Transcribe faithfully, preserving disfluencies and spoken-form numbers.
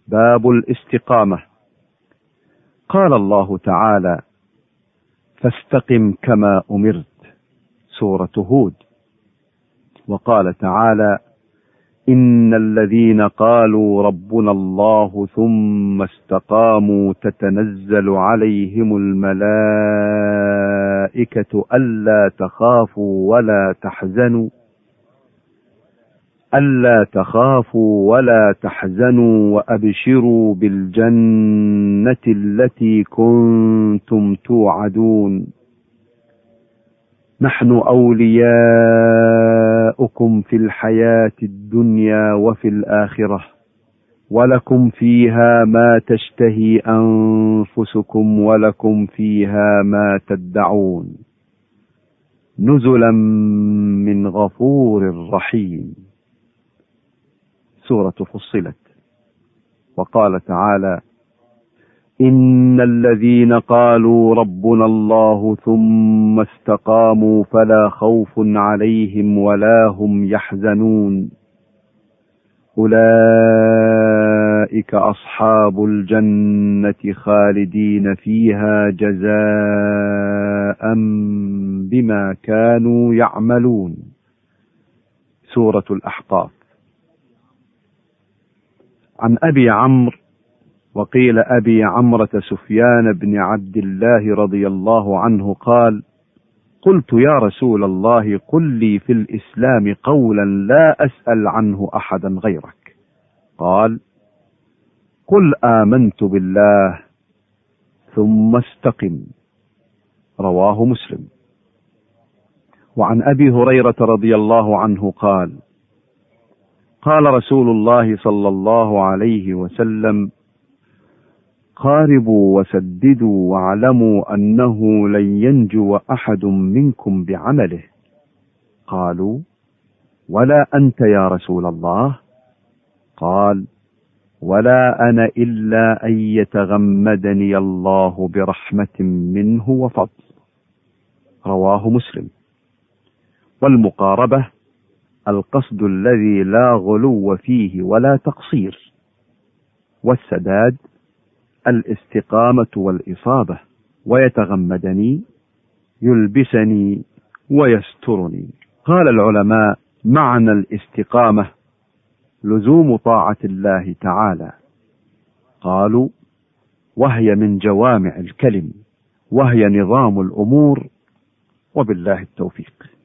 باب الاستقامة. قال الله تعالى: فاستقم كما أمرت، سورة هود. وقال تعالى: إن الذين قالوا ربنا الله ثم استقاموا تتنزل عليهم الملائكة ألا تخافوا ولا تحزنوا ألا تخافوا ولا تحزنوا وأبشروا بالجنة التي كنتم توعدون، نحن أولياؤكم في الحياة الدنيا وفي الآخرة، ولكم فيها ما تشتهي أنفسكم ولكم فيها ما تدعون، نزلا من غفور رحيم، سورة فصلت. وقال تعالى: إن الذين قالوا ربنا الله ثم استقاموا فلا خوف عليهم ولا هم يحزنون، أولئك أصحاب الجنة خالدين فيها جزاء بما كانوا يعملون، سورة الأحقاف. عن أبي عمرو وقيل أبي عمرة سفيان بن عبد الله رضي الله عنه قال: قلت يا رسول الله قل لي في الإسلام قولا لا أسأل عنه أحدا غيرك. قال: قل آمنت بالله ثم استقم، رواه مسلم. وعن أبي هريرة رضي الله عنه قال: قال رسول الله صلى الله عليه وسلم: قاربوا وسددوا واعلموا أنه لن ينجو أحد منكم بعمله. قالوا: ولا أنت يا رسول الله؟ قال: ولا أنا إلا أن يتغمدني الله برحمة منه وفضل، رواه مسلم. والمقاربة القصد الذي لا غلو فيه ولا تقصير، والسداد الاستقامة والإصابة، ويتغمدني يلبسني ويسترني. قال العلماء: معنى الاستقامة لزوم طاعة الله تعالى. قالوا: وهي من جوامع الكلم، وهي نظام الأمور، وبالله التوفيق.